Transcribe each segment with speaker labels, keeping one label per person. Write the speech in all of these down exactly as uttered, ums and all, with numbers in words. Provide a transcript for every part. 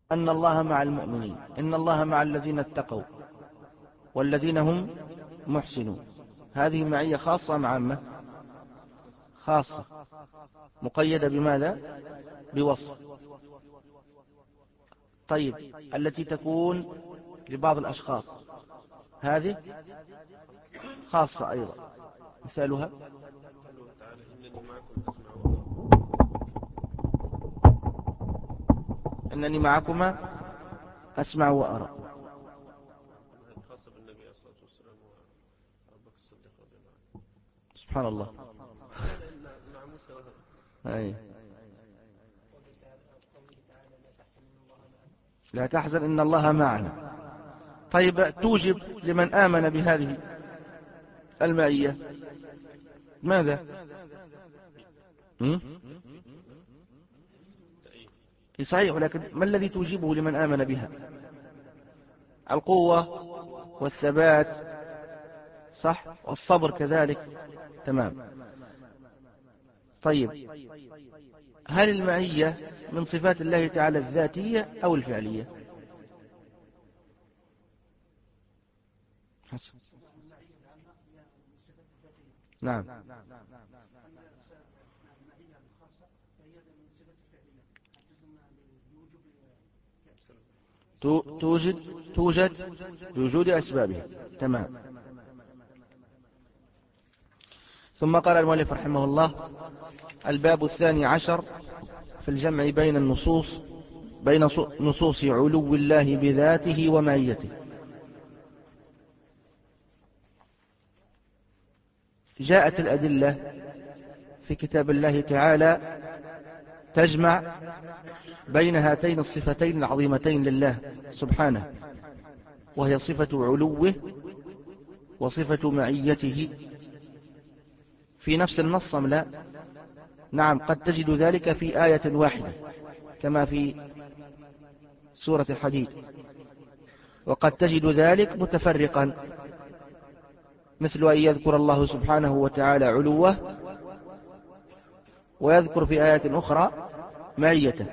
Speaker 1: أن الله مع المؤمنين، إن الله مع الذين اتقوا والذين هم محسنون. هذه معية خاصة مع عامة؟ خاصة، مقيدة بماذا؟ بوصف. طيب التي تكون لبعض الأشخاص هذه خاصة أيضا، مثالها إنني معكما أسمع وأرى. سبحان الله. أي. لا تحزن إن الله معنا. طيب توجب لمن آمن بهذه المعية ماذا؟ صحيح، لكن ما الذي توجبه لمن آمن بها؟ القوة والثبات، صح، والصبر كذلك. تمام. طيب هل المعية من صفات الله تعالى الذاتية أو الفعلية؟ حسن. نعم. توجد توجد بوجود أسبابها. تمام. ثم قال المؤلف رحمه الله: الباب الثاني عشر في الجمع بين النصوص بين نصوص علو الله بذاته ومعيته. جاءت الأدلة في كتاب الله تعالى تجمع بين هاتين الصفتين العظيمتين لله سبحانه، وهي صفة علوه وصفة معيته في نفس النص أم لا؟ نعم، قد تجد ذلك في آية واحدة كما في سورة الحديد، وقد تجد ذلك متفرقا، مثل أن يذكر الله سبحانه وتعالى علوه ويذكر في آيات أخرى معيته.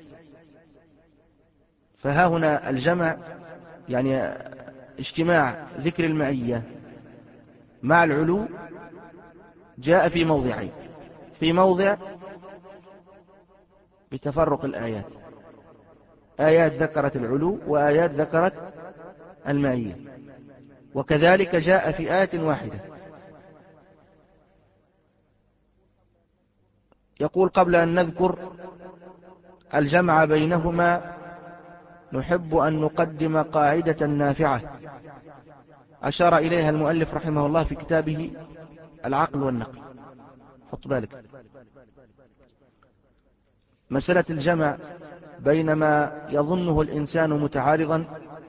Speaker 1: فها هنا الجمع يعني اجتماع ذكر المعية مع العلو جاء في موضعين، في موضع بتفرق الآيات، آيات ذكرت العلو وآيات ذكرت المعية، وكذلك جاء في آية واحدة. يقول: قبل أن نذكر الجمع بينهما نحب أن نقدم قاعدة نافعة أشار إليها المؤلف رحمه الله في كتابه العقل والنقل. حط بالك، مسألة الجمع بين ما يظنه الإنسان متعارضا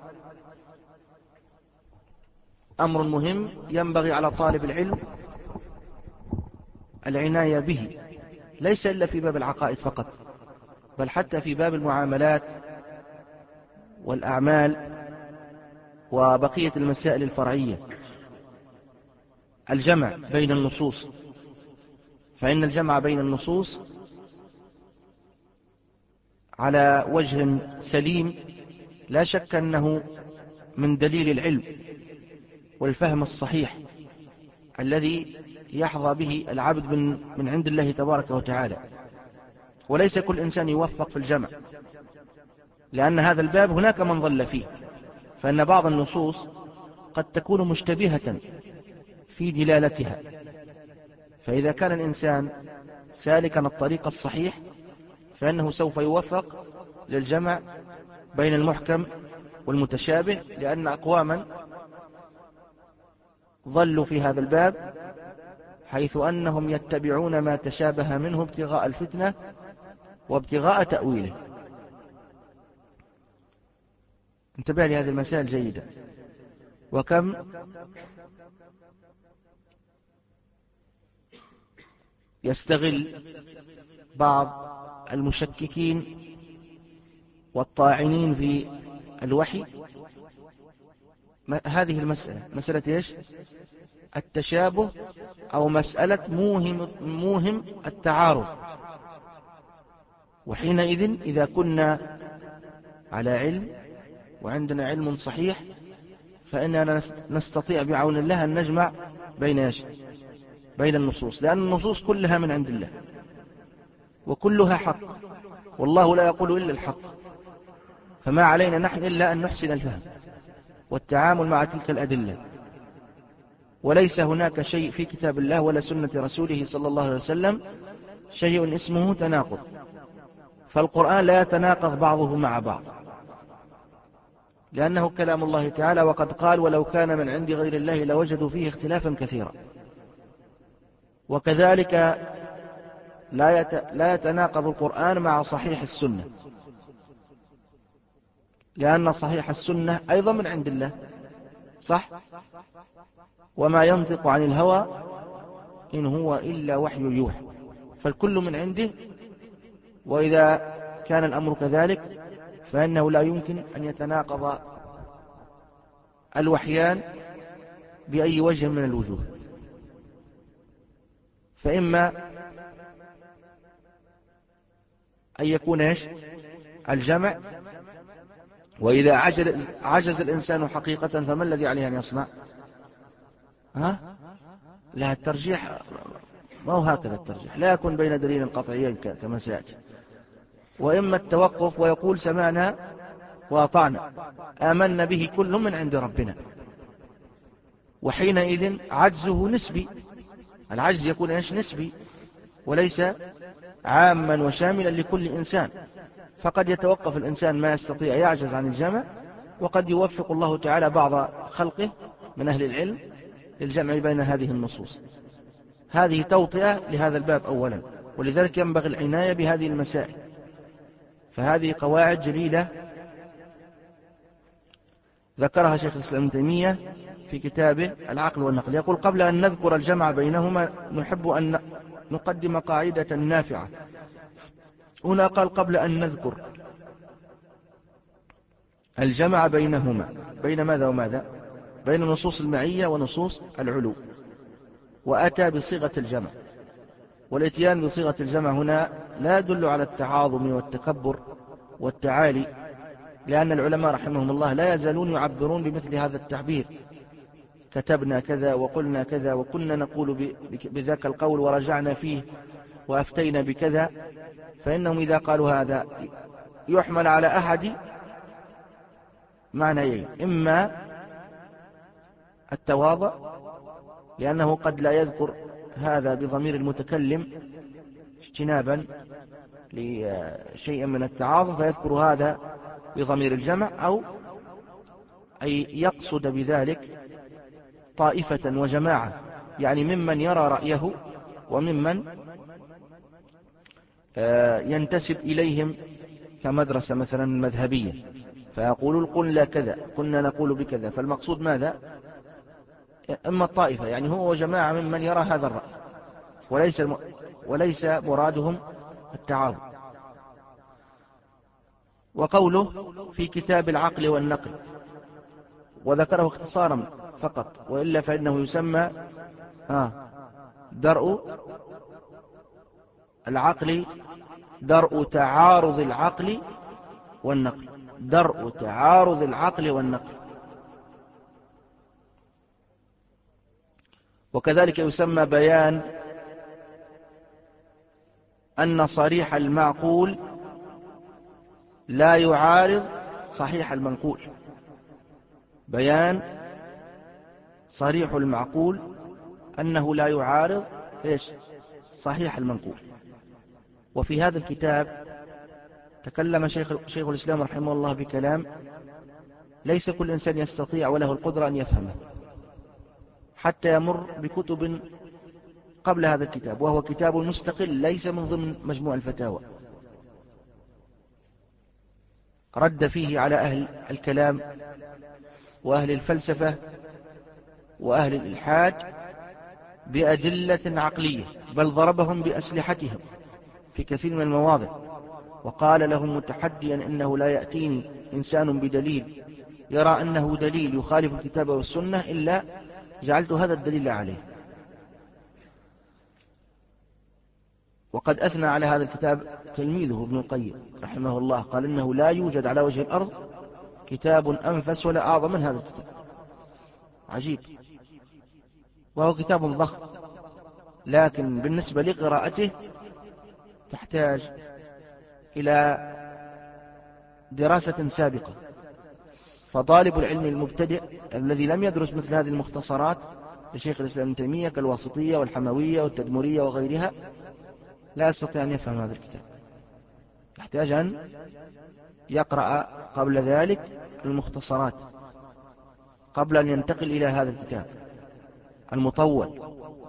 Speaker 1: أمر مهم ينبغي على طالب العلم العناية به، ليس إلا في باب العقائد فقط، بل حتى في باب المعاملات والأعمال وبقية المسائل الفرعية. الجمع بين النصوص، فإن الجمع بين النصوص على وجه سليم لا شك أنه من دليل العلم والفهم الصحيح الذي يحظى به العبد من, من عند الله تبارك وتعالى. وليس كل إنسان يوفق في الجمع، لأن هذا الباب هناك من ضل فيه، فإن بعض النصوص قد تكون مشتبهة في دلالتها، فإذا كان الإنسان سالكا الطريق الصحيح فإنه سوف يوفق للجمع بين المحكم والمتشابه، لأن أقواما ضلوا في هذا الباب حيث أنهم يتبعون ما تشابه منه ابتغاء الفتنة وابتغاء تأويله. انتبه لهذه المسائل جيدة. وكم يستغل بعض المشككين والطاعنين في الوحي هذه المسألة، مسألة إيش؟ التشابه، أو مسألة موهم, موهم التعارض. وحينئذ إذا كنا على علم وعندنا علم صحيح، فإننا نستطيع بعون الله أن نجمع بين بين النصوص، لأن النصوص كلها من عند الله وكلها حق، والله لا يقول إلا الحق، فما علينا نحن إلا أن نحسن الفهم والتعامل مع تلك الأدلة. وليس هناك شيء في كتاب الله ولا سنة رسوله صلى الله عليه وسلم شيء اسمه تناقض، فالقرآن لا يتناقض بعضه مع بعض، لأنه كلام الله تعالى، وقد قال ولو كان من عند غير الله لوجدوا فيه اختلافا كثيرا. وكذلك لا يتناقض القرآن مع صحيح السنة، لأن صحيح السنة أيضا من عند الله، صح؟ وما ينطق عن الهوى إن هو إلا وحي يوحى، فالكل من عنده. وإذا كان الأمر كذلك فإنه لا يمكن أن يتناقض الوحيان بأي وجه من الوجوه، فإما أن يكون إيش؟ الجمع، وإذا عجز, عجز الإنسان حقيقة فما الذي عليه أن يصنع؟ ها؟ لا، الترجيح ما هو هكذا، الترجيح لا يكون بين دليل قطعيين كما سيأتي، وإما التوقف ويقول سمعنا وأطعنا آمنا به كل من عند ربنا، وحينئذ عجزه نسبي، العجز يكون إيش؟ نسبي، وليس عاما وشاملا لكل إنسان، فقد يتوقف الإنسان ما يستطيع يعجز عن الجمع، وقد يوفق الله تعالى بعض خلقه من أهل العلم للجمع بين هذه النصوص. هذه توطئة لهذا الباب أولا، ولذلك ينبغي العناية بهذه المسائل، فهذه قواعد جليلة ذكرها شيخ الإسلام ابن تيمية في كتابه العقل والنقل. يقول قبل أن نذكر الجمع بينهما نحب أن نقدم قاعدة نافعة. هنا قال قبل أن نذكر الجمع بينهما، بين ماذا وماذا؟ بين نصوص المعية ونصوص العلو، وأتى بصيغة الجمع، والاتيان بصيغة الجمع هنا لا يدل على التعاظم والتكبر والتعالي، لأن العلماء رحمهم الله لا يزالون يعبرون بمثل هذا التعبير، كتبنا كذا وقلنا كذا وكنا نقول بذاك القول ورجعنا فيه وأفتينا بكذا، فإنهم إذا قالوا هذا يحمل على أحد معنيين: إما التواضع، لأنه قد لا يذكر هذا بضمير المتكلم اجتنابا لشيء من التعاظم فيذكر هذا بضمير الجمع، أو أي يقصد بذلك طائفة وجماعة، يعني ممن يرى رأيه وممن ينتسب إليهم كمدرسة مثلا مذهبية، فيقولون قلنا كذا كنا نقول بكذا، فالمقصود ماذا؟ إما الطائفة يعني هو وجماعة ممن يرى هذا الرأي، وليس وليس مرادهم التعاظم. وقوله في كتاب العقل والنقل، وذكره اختصارا فقط، وإلا فإنه يسمى آه درء العقل، درء تعارض العقل والنقل، درء تعارض العقل والنقل. وكذلك يسمى بيان أن صريح المعقول لا يعارض صحيح المنقول، بيان صريح المعقول أنه لا يعارض إيش؟ صحيح المنقول. وفي هذا الكتاب تكلم شيخ, شيخ الإسلام رحمه الله بكلام ليس كل إنسان يستطيع وله القدرة أن يفهمه، حتى يمر بكتب قبل هذا الكتاب، وهو كتاب مستقل ليس من ضمن مجموع الفتاوى، رد فيه على أهل الكلام وأهل الفلسفة وأهل الإلحاد بأدلة عقلية، بل ضربهم بأسلحتهم في كثير من المواضع، وقال لهم متحديا إنه لا يأتيني إنسان بدليل يرى أنه دليل يخالف الكتاب والسنة إلا جعلت هذا الدليل عليه. وقد أثنى على هذا الكتاب تلميذه ابن القيم رحمه الله، قال إنه لا يوجد على وجه الأرض كتاب أنفس ولا أعظم من هذا الكتاب. عجيب، وهو كتاب ضخم، لكن بالنسبة لقراءته تحتاج إلى دراسة سابقة. فطالب العلم المبتدئ الذي لم يدرس مثل هذه المختصرات لشيخ الإسلام ابن تيمية كالواسطية والحموية والتدمرية وغيرها لا يستطيع أن يفهم هذا الكتاب، يحتاج أن يقرأ قبل ذلك المختصرات قبل أن ينتقل إلى هذا الكتاب المطول،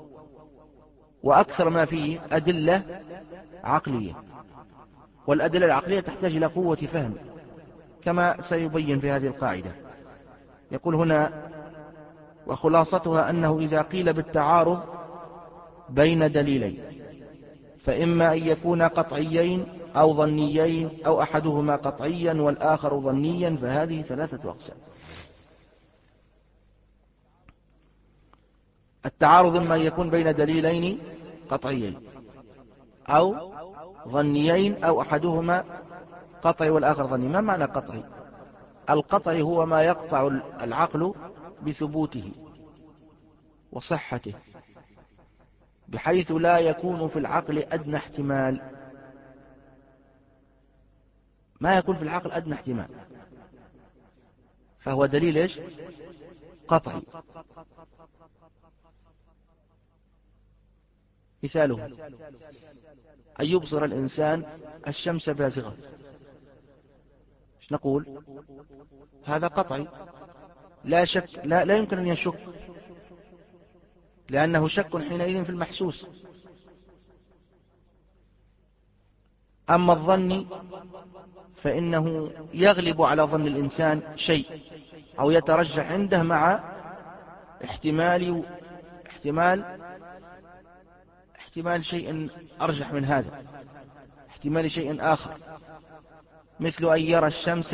Speaker 1: وأكثر ما فيه أدلة عقلية، والأدلة العقلية تحتاج إلى قوة فهم كما سيبين في هذه القاعدة. يقول هنا: وخلاصتها أنه إذا قيل بالتعارض بين دليلين فإما أن يكون قطعيين أو ظنيين أو أحدهما قطعيا والآخر ظنيا، فهذه ثلاثة أقسام. التعارض إما أن يكون بين دليلين قطعيين أو ظنيين أو أحدهما قطعي والآخر ظني. ما معنى قطعي؟ القطعي هو ما يقطع العقل بثبوته وصحته بحيث لا يكون في العقل أدنى احتمال، ما يكون في العقل أدنى احتمال، فهو دليل إيش؟ قطعي. مثاله أن يبصر الإنسان الشمس بازغة، ايش نقول؟ هذا قطعي، لا شك، لا, لا يمكن أن يشك، لأنه شك حينئذ في المحسوس. أما الظن فإنه يغلب على ظن الإنسان شيء أو يترجح عنده مع احتمال احتمال احتمال شيء أرجح من هذا، احتمال شيء آخر، مثل أن يرى الشمس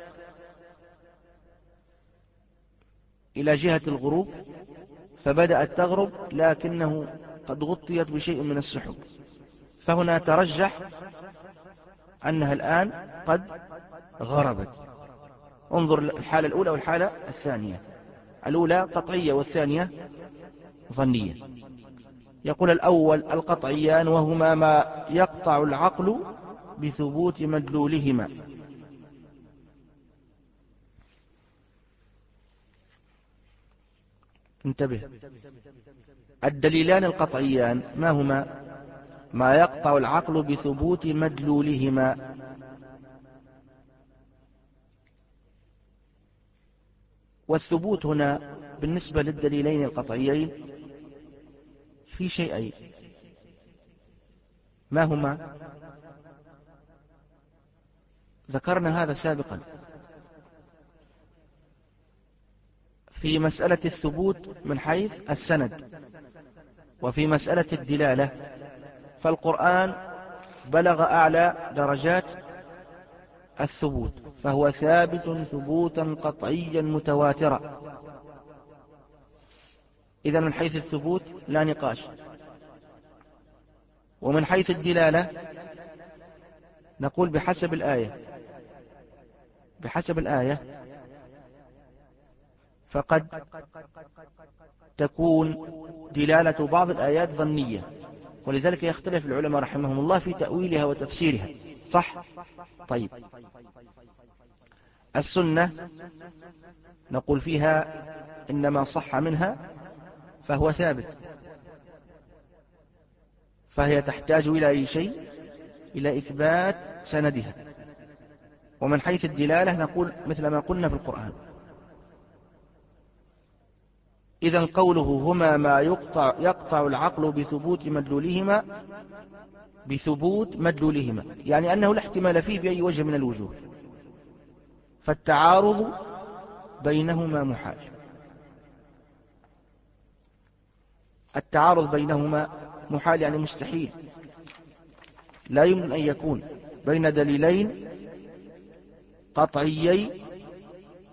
Speaker 1: إلى جهة الغروب فبدأت تغرب لكنه قد غطيت بشيء من السحب، فهنا ترجح أنها الآن قد غربت. انظر الحالة الأولى والحالة الثانية، الأولى قطعية والثانية ظنية. يقول الأول القطعيان وهما ما يقطع العقل بثبوت مدلولهما. انتبه، الدليلان القطعيان ما هما؟ ما يقطع العقل بثبوت مدلولهما. والثبوت هنا بالنسبة للدليلين القطعيين في شيئين، ما هما؟ ذكرنا هذا سابقا في مسألة الثبوت من حيث السند، وفي مسألة الدلالة فالقرآن بلغ أعلى درجات الثبوت، فهو ثابت ثبوتا قطعيا متواترا. إذا من حيث الثبوت لا نقاش. ومن حيث الدلالة نقول بحسب الآية بحسب الآية فقد تكون دلالة بعض الآيات ظنية، ولذلك يختلف العلماء رحمهم الله في تأويلها وتفسيرها. صح؟ طيب، السنة نقول فيها إنما صح منها فهو ثابت، فهي تحتاج إلى أي شيء؟ إلى إثبات سندها. ومن حيث الدلالة نقول مثل ما قلنا في القرآن. إذن قوله هما ما يقطع, يقطع العقل بثبوت مدلولهما، بثبوت مدلولهما يعني أنه لا احتمال فيه بأي وجه من الوجوه، فالتعارض بينهما محال. التعارض بينهما محال يعني مستحيل، لا يمكن أن يكون بين دليلين قطعيي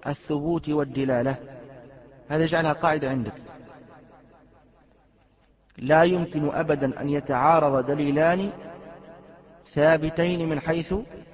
Speaker 1: الثبوت والدلالة. هذا يجعلها قاعدة عندك، لا يمكن أبدا أن يتعارض دليلان ثابتين من حيث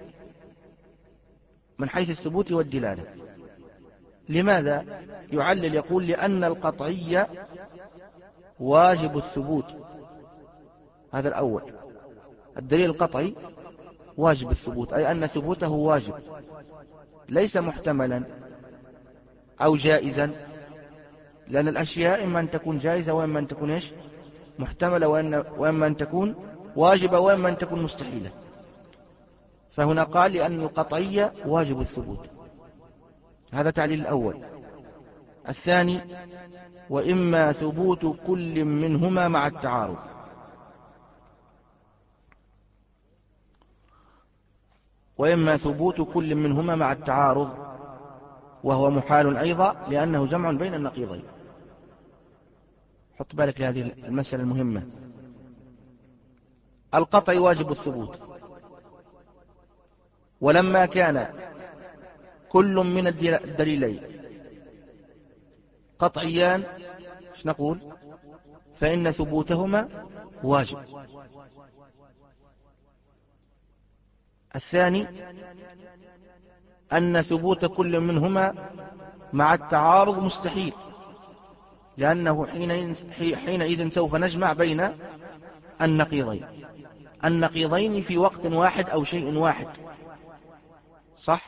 Speaker 1: من حيث الثبوت والدلالة. لماذا؟ يعلل يقول لأن القطعية واجب الثبوت. هذا الأول، الدليل القطعي واجب الثبوت، أي أن ثبوته واجب، ليس محتملا أو جائزا، لأن الأشياء إما أن تكون جائزة وإما أن تكون إيش؟ محتملة، وإما أن تكون واجبة وإما أن تكون مستحيلة. فهنا قال لأن القطعية واجب الثبوت. هذا تعليل الأول. الثاني: وإما ثبوت كل منهما مع التعارض. وإما ثبوت كل منهما مع التعارض، وهو محال أيضا لأنه جمع بين النقيضين. حط بالك لهذه المسألة المهمة. القطع واجب الثبوت، ولما كان كل من الدليلين قطعيان ايش نقول؟ فإن ثبوتهما واجب. الثاني: أن ثبوت كل منهما مع التعارض مستحيل، لأنه حينئذ سوف نجمع بين النقيضين النقيضين في وقت واحد أو شيء واحد. صح؟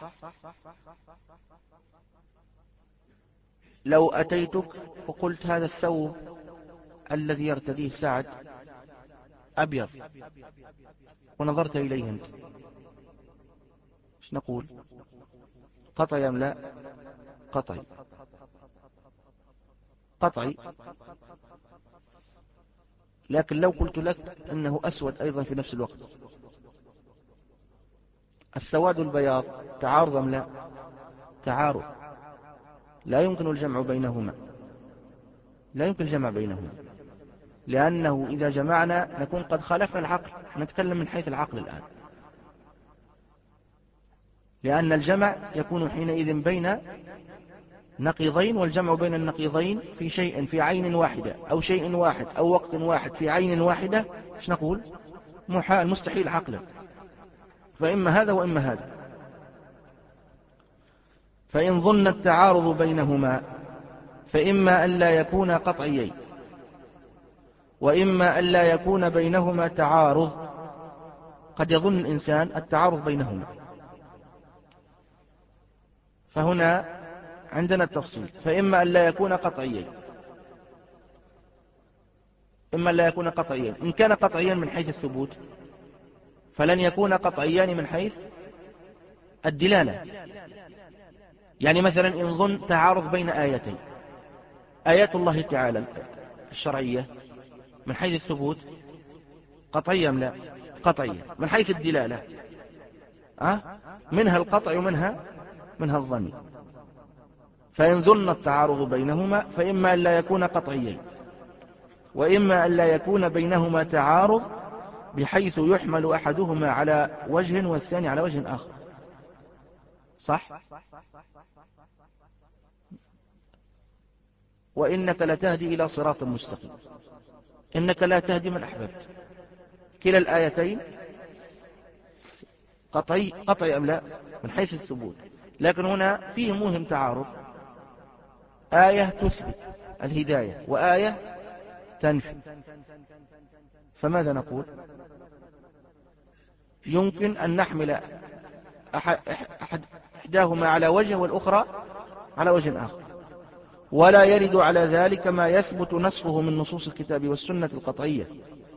Speaker 1: لو أتيتك وقلت هذا الثوب الذي يرتديه سعد أبيض، ونظرت إليه أنت، ايش نقول؟ قطعي أم لا؟ قطعي. قطعي. لكن لو قلت لك أنه أسود أيضا في نفس الوقت، السواد والبياض تعارض أم لا؟ تعارض، لا يمكن الجمع بينهما، لا يمكن الجمع بينهما، لأنه إذا جمعنا نكون قد خالفنا العقل. نتكلم من حيث العقل الآن، لأن الجمع يكون حينئذ بين نقيضين، والجمع بين النقيضين في شيء في عين واحدة أو شيء واحد أو وقت واحد في عين واحدة، ايش نقول؟ محال، مستحيل عقلا. فإما هذا وإما هذا. فإن ظن التعارض بينهما فإما أن لا يكون قطعيين، وإما أن لا يكون بينهما تعارض. قد يظن الإنسان التعارض بينهما، فهنا عندنا التفصيل. فإما أن لا يكون قطعيين، إما أن لا يكون قطعيين. إن كان قطعيا من حيث الثبوت فلن يكون قطعيان من حيث الدلالة. يعني مثلا إن ظن تعارض بين آيتين، آيات الله تعالى الشرعية من حيث الثبوت قطعية أم لا؟ قطعية. من حيث الدلالة أه؟ منها القطع ومنها منها الظن. فإن ظن التعارض بينهما فإما أن لا يكون قطعيين، وإما أن لا يكون بينهما تعارض بحيث يحمل أحدهما على وجه والثاني على وجه آخر. صح؟ وإنك لتهدي إلى صراط مستقيم، إنك لا تهدي من أحببت. كلا الآيتين قطعي قطعي أم لا؟ من حيث الثبوت. لكن هنا فيه موهم تعارض، آية تثبت الهداية وآية تنفي، فماذا نقول؟ يمكن أن نحمل أحد أحد إحداهما على وجه والأخرى على وجه آخر، ولا يرد على ذلك ما يثبت نسخه من نصوص الكتاب والسنة القطعية،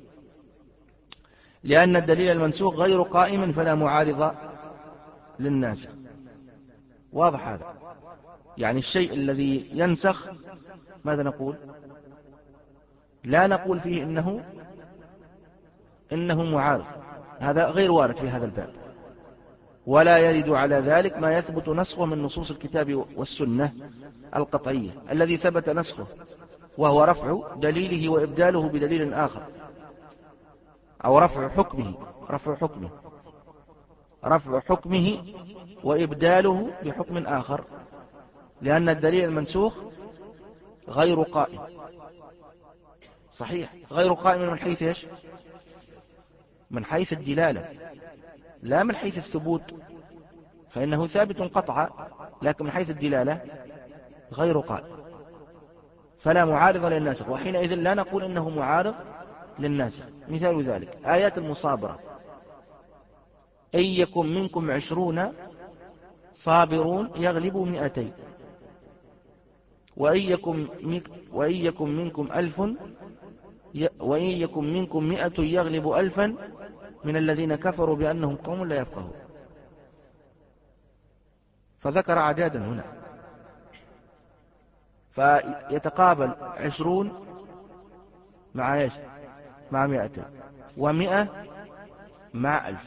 Speaker 1: لأن الدليل المنسوخ غير قائم فلا معارض للناسخ. واضح هذا؟ يعني الشيء الذي ينسخ ماذا نقول؟ لا نقول فيه إنه إنه معارض، هذا غير وارد في هذا الباب. ولا يرد على ذلك ما يثبت نسخه من نصوص الكتاب والسنة القطعية الذي ثبت نسخه، وهو رفع دليله وإبداله بدليل آخر، أو رفع حكمه رفع حكمه رفع حكمه وإبداله بحكم آخر، لأن الدليل المنسوخ غير قائم. صحيح، غير قائم من حيث إيش؟ من حيث الدلالة، لا من حيث الثبوت، فإنه ثابت قطعا، لكن من حيث الدلالة غير قائم، فلا معارض للناسخ، وحينئذ لا نقول إنه معارض للناسخ. مثال ذلك آيات المصابرة: إن يكن منكم عشرون صابرون يغلبوا مئتين، وإن يكن, وإن يكن منكم ألف وإن يكن منكم مئة يغلب ألفا من الذين كفروا بأنهم قوم لا يفقهون. فذكر عدادا هنا، فيتقابل عشرون مع ايش؟ مع مئتين، ومئة مع ألف.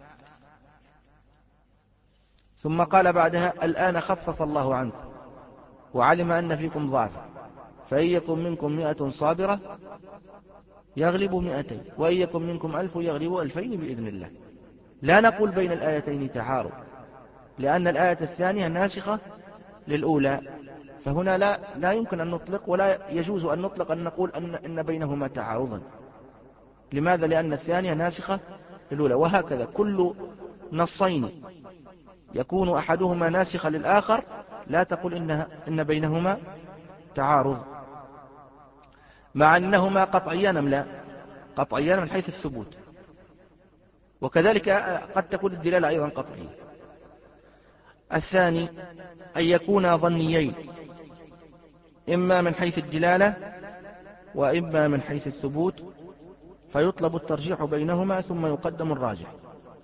Speaker 1: ثم قال بعدها: الآن خفف الله عنكم وعلم أن فيكم ضعفا، فإن يكن منكم مئة صابرة يغلبوا مئتين، وإن يكن منكم ألف يغلبوا ألفين بإذن الله. لا نقول بين الآيتين تعارض، لأن الآية الثانية ناسخة للأولى، فهنا لا, لا يمكن أن نطلق ولا يجوز أن نطلق أن نقول أن, إن بينهما تعارضا. لماذا؟ لأن الثانية ناسخة للأولى. وهكذا كل نصين يكون أحدهما ناسخا للآخر لا تقول إنها إن بينهما تعارض، مع أنهما قطعيان أم لا؟ قطعيان من حيث الثبوت، وكذلك قد تكون الدلالة أيضا قطعية. الثاني أن يكون ظنيين، إما من حيث الدلالة وإما من حيث الثبوت، فيطلب الترجيح بينهما ثم يقدم الراجح.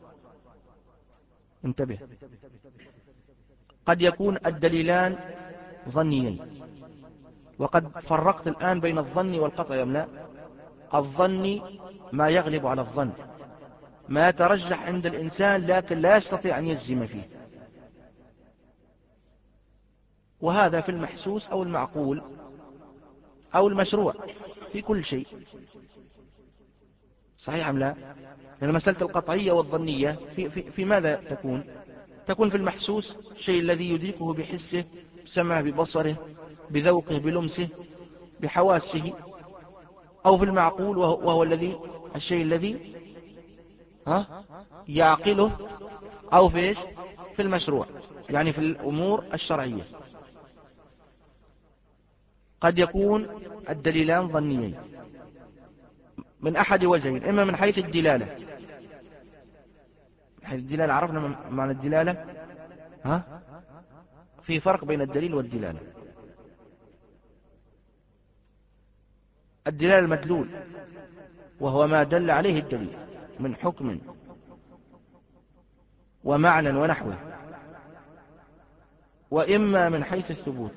Speaker 1: انتبه، قد يكون الدليلان ظنيين، وقد فرقت الآن بين الظن والقطع أم لا؟ الظن ما يغلب على الظن، ما يترجح عند الإنسان لكن لا يستطيع أن يجزم فيه، وهذا في المحسوس أو المعقول أو المشروع، في كل شيء. صحيح أم لا؟ لأن مسألة القطعية والظنية في, في, في ماذا تكون؟ تكون في المحسوس، الشيء الذي يدركه بحسه، بسمعه، ببصره، بذوقه، بلمسه، بحواسه. أو في المعقول وهو, وهو الذي الشيء الذي ها يعقله. أو في إيش؟ في المشروع، يعني في الأمور الشرعية. قد يكون الدليلان ظنيين من أحد وجهين: إما من حيث الدلالة، من حيث الدلالة عرفنا معنى الدلالة، ها في فرق بين الدليل والدلالة. الدلالة المدلول وهو ما دل عليه الدليل من حكم ومعنى ونحوه، وإما من حيث الثبوت.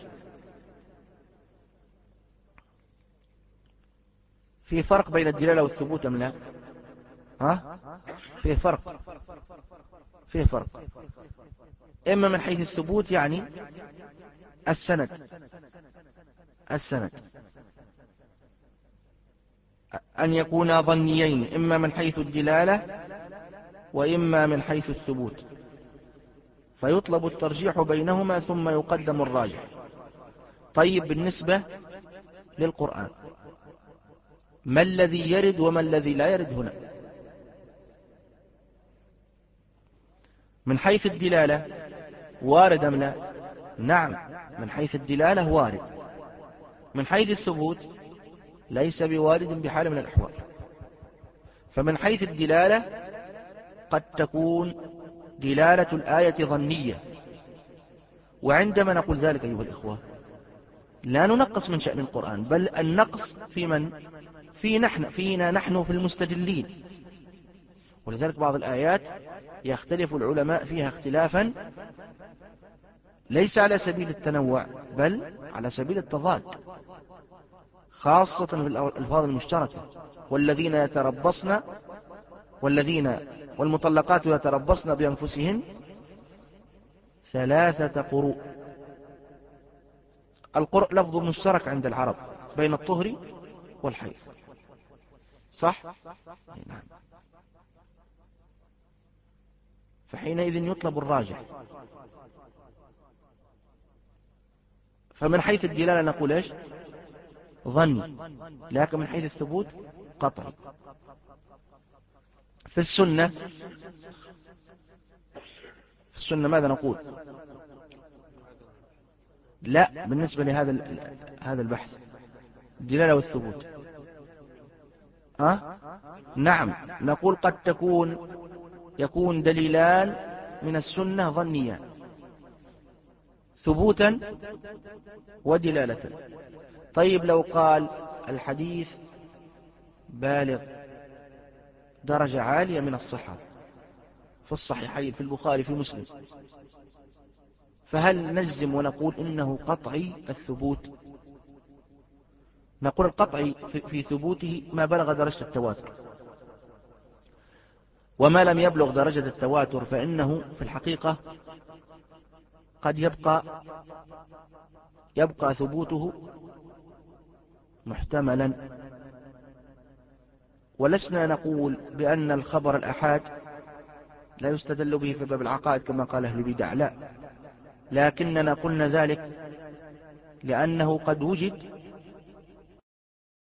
Speaker 1: في فرق بين الدلالة والثبوت أم لا؟ ها؟ في فرق، في فرق. إما من حيث الثبوت يعني السند، السند أن يكون ظنيين، إما من حيث الدلالة وإما من حيث الثبوت، فيطلب الترجيح بينهما ثم يقدم الراجح. طيب، بالنسبة للقرآن ما الذي يرد وما الذي لا يرد هنا؟ من حيث الدلالة وارد أم لا؟ نعم، من حيث الدلالة وارد. من حيث الثبوت ليس بوارد بحال من الأحوال. فمن حيث الدلالة قد تكون دلالة الآية ظنية، وعندما نقول ذلك أيها الإخوة لا ننقص من شأن القرآن، بل النقص في من؟ في نحن فينا نحن في المستدلين. ولذلك بعض الآيات يختلف العلماء فيها اختلافا ليس على سبيل التنوع بل على سبيل التضاد، خاصة في الألفاظ المشتركة: والذين يتربصن والذين والمطلقات يتربصن بأنفسهن ثلاثة قروء. القرء لفظ مشترك عند العرب بين الطهر والحيض، صح؟ نعم. فحينئذ يطلب الراجح. فمن حيث الدلالة نقول إيش؟ ظني، لكن من حيث الثبوت قطعي. في السنة في السنة ماذا نقول؟ لا، بالنسبة لهذا هذا البحث الدلالة والثبوت، أه؟ نعم، نقول قد تكون يكون دليلان من السنة ظنيان ثبوتا ودلالة. طيب لو قال الحديث بالغ درجة عالية من الصحة في الصحيحين في البخاري في مسلم، فهل نجزم ونقول إنه قطعي الثبوت؟ نقول القطعي في ثبوته ما بلغ درجة التواتر، وما لم يبلغ درجة التواتر فإنه في الحقيقة قد يبقى يبقى ثبوته محتملا. ولسنا نقول بأن الخبر الأحاد لا يستدل به في باب العقائد كما قال أهل البدع، لا، لكننا قلنا ذلك لأنه قد وجد